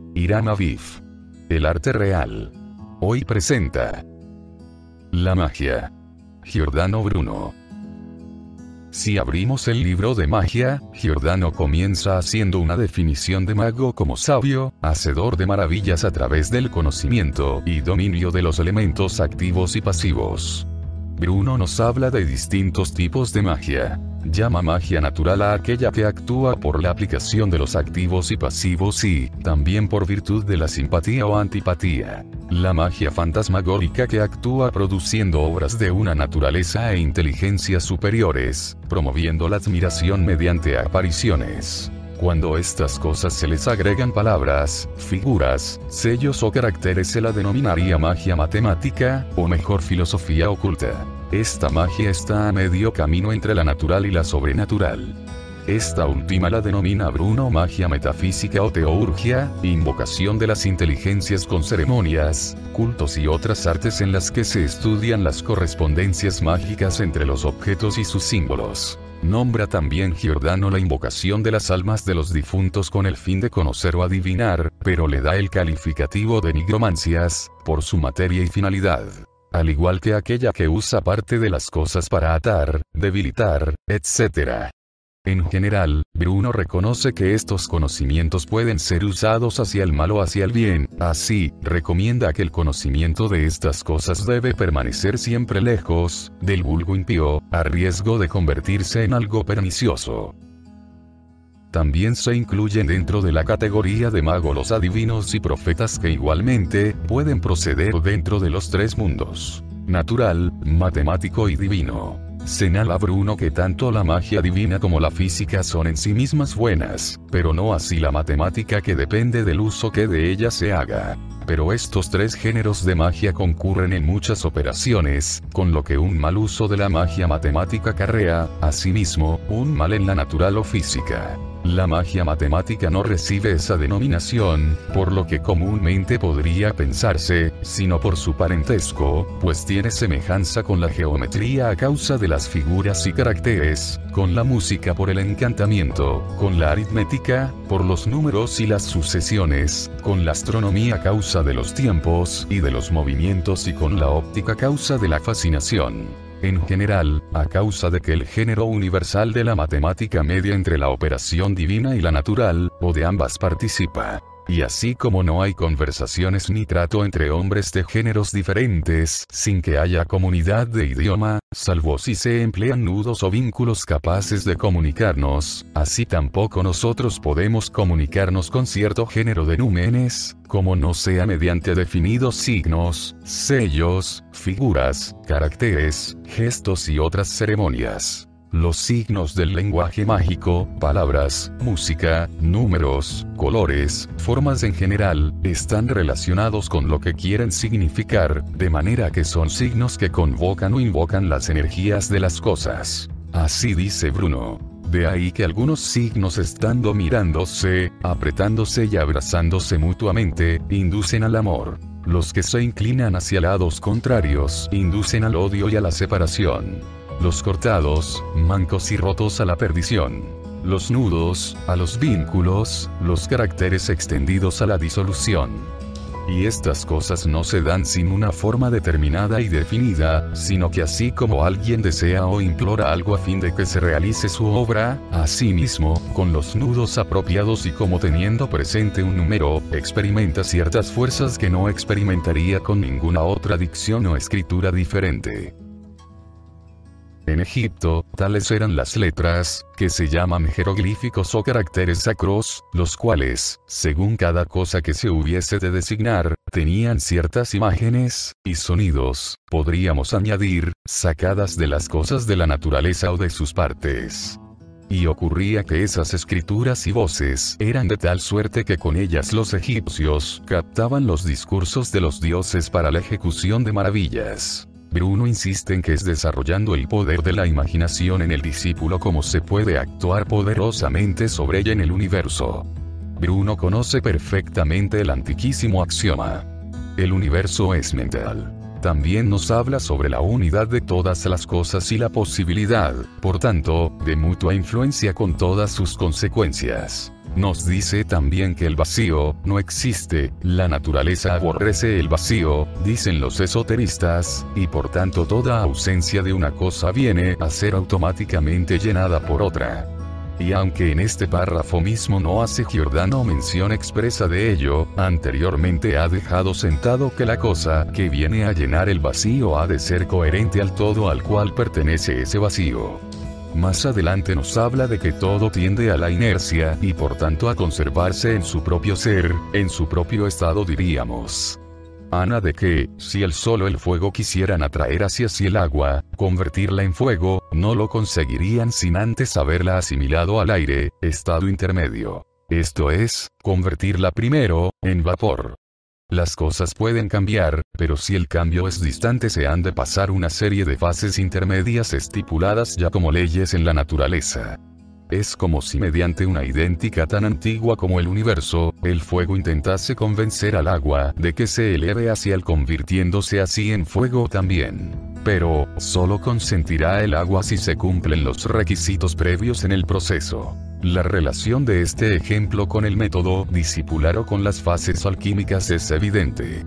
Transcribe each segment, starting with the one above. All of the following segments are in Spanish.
Irán Aviv. El arte real. Hoy presenta la magia. Giordano Bruno. Si abrimos el libro de magia, Giordano comienza haciendo una definición de mago como sabio, hacedor de maravillas a través del conocimiento y dominio de los elementos activos y pasivos. Bruno nos habla de distintos tipos de magia. Llama magia natural a aquella que actúa por la aplicación de los activos y pasivos y, también por virtud de la simpatía o antipatía. La magia fantasmagórica que actúa produciendo obras de una naturaleza e inteligencia superiores, promoviendo la admiración mediante apariciones. Cuando estas cosas se les agregan palabras, figuras, sellos o caracteres se la denominaría magia matemática, o mejor filosofía oculta. Esta magia está a medio camino entre la natural y la sobrenatural. Esta última la denomina Bruno magia metafísica o teurgia, invocación de las inteligencias con ceremonias, cultos y otras artes en las que se estudian las correspondencias mágicas entre los objetos y sus símbolos. Nombra también Giordano la invocación de las almas de los difuntos con el fin de conocer o adivinar, pero le da el calificativo de nigromancias, por su materia y finalidad. Al igual que aquella que usa parte de las cosas para atar, debilitar, etc. En general, Bruno reconoce que estos conocimientos pueden ser usados hacia el mal o hacia el bien, así, recomienda que el conocimiento de estas cosas debe permanecer siempre lejos del vulgo impío, a riesgo de convertirse en algo pernicioso. También se incluyen dentro de la categoría de mago los adivinos y profetas que igualmente pueden proceder dentro de los tres mundos: natural, matemático y divino. Señala Bruno que tanto la magia divina como la física son en sí mismas buenas, pero no así la matemática, que depende del uso que de ella se haga. Pero estos tres géneros de magia concurren en muchas operaciones, con lo que un mal uso de la magia matemática acarrea, asimismo, un mal en la natural o física. La magia matemática no recibe esa denominación, por lo que comúnmente podría pensarse, sino por su parentesco, pues tiene semejanza con la geometría a causa de las figuras y caracteres, con la música por el encantamiento, con la aritmética, por los números y las sucesiones, con la astronomía a causa de los tiempos y de los movimientos y con la óptica a causa de la fascinación. En general, a causa de que el género universal de la matemática media entre la operación divina y la natural, o de ambas participa. Y así como no hay conversaciones ni trato entre hombres de géneros diferentes, sin que haya comunidad de idioma, salvo si se emplean nudos o vínculos capaces de comunicarnos, así tampoco nosotros podemos comunicarnos con cierto género de númenes, como no sea mediante definidos signos, sellos, figuras, caracteres, gestos y otras ceremonias. Los signos del lenguaje mágico, palabras, música, números, colores, formas en general, están relacionados con lo que quieren significar, de manera que son signos que convocan o invocan las energías de las cosas. Así dice Bruno. De ahí que algunos signos, estando mirándose, apretándose y abrazándose mutuamente, inducen al amor. Los que se inclinan hacia lados contrarios, inducen al odio y a la separación. Los cortados, mancos y rotos a la perdición. Los nudos, a los vínculos, los caracteres extendidos a la disolución. Y estas cosas no se dan sin una forma determinada y definida, sino que así como alguien desea o implora algo a fin de que se realice su obra, asimismo, con los nudos apropiados y como teniendo presente un número, experimenta ciertas fuerzas que no experimentaría con ninguna otra dicción o escritura diferente. En Egipto, tales eran las letras, que se llaman jeroglíficos o caracteres sacros, los cuales, según cada cosa que se hubiese de designar, tenían ciertas imágenes y sonidos, podríamos añadir, sacadas de las cosas de la naturaleza o de sus partes. Y ocurría que esas escrituras y voces eran de tal suerte que con ellas los egipcios captaban los discursos de los dioses para la ejecución de maravillas. Bruno insiste en que es desarrollando el poder de la imaginación en el discípulo como se puede actuar poderosamente sobre ella en el universo. Bruno conoce perfectamente el antiquísimo axioma: el universo es mental. También nos habla sobre la unidad de todas las cosas y la posibilidad, por tanto, de mutua influencia con todas sus consecuencias. Nos dice también que el vacío no existe, la naturaleza aborrece el vacío, dicen los esoteristas, y por tanto toda ausencia de una cosa viene a ser automáticamente llenada por otra. Y aunque en este párrafo mismo no hace Giordano mención expresa de ello, anteriormente ha dejado sentado que la cosa que viene a llenar el vacío ha de ser coherente al todo al cual pertenece ese vacío. Más adelante nos habla de que todo tiende a la inercia y por tanto a conservarse en su propio ser, en su propio estado diríamos. Ana de que, si el fuego quisieran atraer hacia sí el agua, convertirla en fuego, no lo conseguirían sin antes haberla asimilado al aire, estado intermedio. Esto es, convertirla primero, en vapor. Las cosas pueden cambiar, pero si el cambio es distante se han de pasar una serie de fases intermedias estipuladas ya como leyes en la naturaleza. Es como si mediante una idéntica tan antigua como el universo, el fuego intentase convencer al agua de que se eleve hacia él convirtiéndose así en fuego también. Pero, solo consentirá el agua si se cumplen los requisitos previos en el proceso. La relación de este ejemplo con el método discipular o con las fases alquímicas es evidente.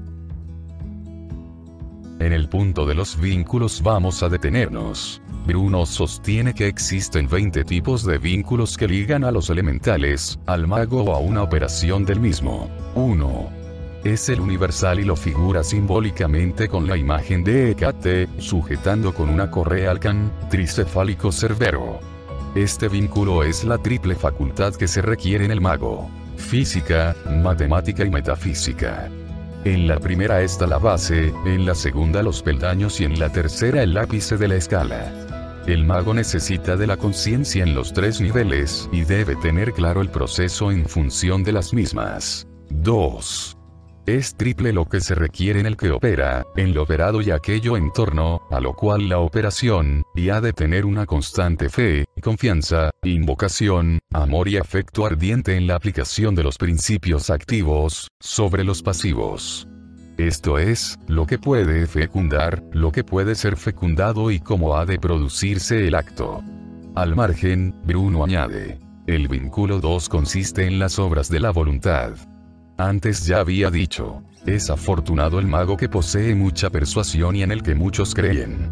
En el punto de los vínculos vamos a detenernos. Bruno sostiene que existen 20 tipos de vínculos que ligan a los elementales, al mago o a una operación del mismo. 1. Es el universal y lo figura simbólicamente con la imagen de Hécate, sujetando con una correa al can, tricefálico Cerbero. Este vínculo es la triple facultad que se requiere en el mago: física, matemática y metafísica. En la primera está la base, en la segunda los peldaños y en la tercera el ápice de la escala. El mago necesita de la conciencia en los 3 niveles, y debe tener claro el proceso en función de las mismas. 2. Es triple lo que se requiere en el que opera, en lo operado y aquello en torno, a lo cual la operación, y ha de tener una constante fe, confianza, invocación, amor y afecto ardiente en la aplicación de los principios activos, sobre los pasivos. Esto es, lo que puede fecundar, lo que puede ser fecundado y cómo ha de producirse el acto. Al margen, Bruno añade: el vínculo 2 consiste en las obras de la voluntad. Antes ya había dicho, es afortunado el mago que posee mucha persuasión y en el que muchos creen.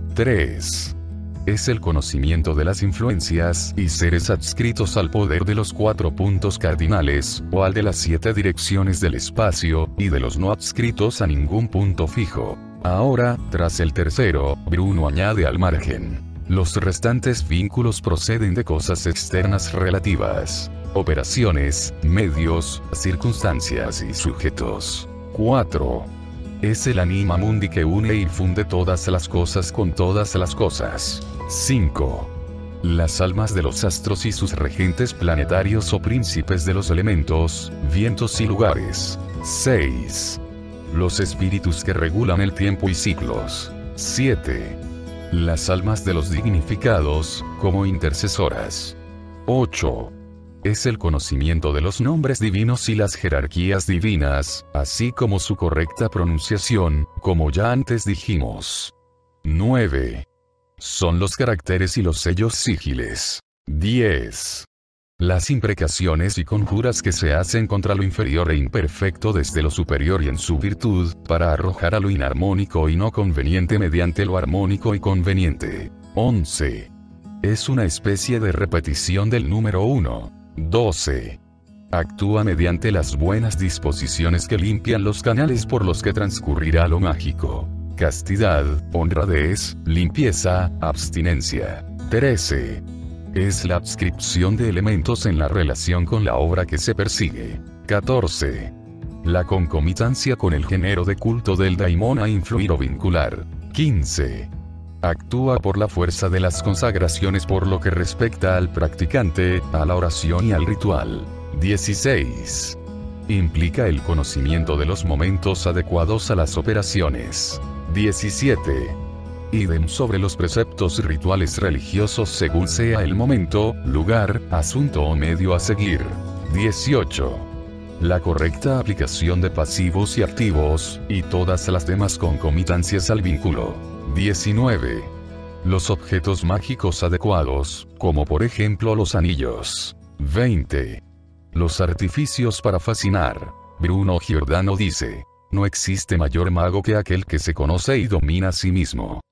3. Es el conocimiento de las influencias y seres adscritos al poder de los 4 puntos cardinales, o al de las 7 direcciones del espacio, y de los no adscritos a ningún punto fijo. Ahora, tras el tercero, Bruno añade al margen: los restantes vínculos proceden de cosas externas relativas. Operaciones, medios, circunstancias y sujetos. 4. Es el anima mundi que une y funde todas las cosas con todas las cosas. 5. Las almas de los astros y sus regentes planetarios o príncipes de los elementos, vientos y lugares. 6. Los espíritus que regulan el tiempo y ciclos. 7. Las almas de los dignificados, como intercesoras. 8. Es el conocimiento de los nombres divinos y las jerarquías divinas, así como su correcta pronunciación, como ya antes dijimos. 9. Son los caracteres y los sellos sigiles. 10. Las imprecaciones y conjuras que se hacen contra lo inferior e imperfecto desde lo superior y en su virtud, para arrojar a lo inarmónico y no conveniente mediante lo armónico y conveniente. 11. Es una especie de repetición del número 1. 12. Actúa mediante las buenas disposiciones que limpian los canales por los que transcurrirá lo mágico. Castidad, honradez, limpieza, abstinencia. 13. Es la adscripción de elementos en la relación con la obra que se persigue. 14. La concomitancia con el género de culto del daimon a influir o vincular. 15. Actúa por la fuerza de las consagraciones por lo que respecta al practicante, a la oración y al ritual. 16. Implica el conocimiento de los momentos adecuados a las operaciones. 17. Idem sobre los preceptos rituales religiosos según sea el momento, lugar, asunto o medio a seguir. 18. La correcta aplicación de pasivos y activos, y todas las demás concomitancias al vínculo. 19. Los objetos mágicos adecuados, como por ejemplo los anillos. 20. Los artificios para fascinar. Bruno Giordano dice: no existe mayor mago que aquel que se conoce y domina a sí mismo.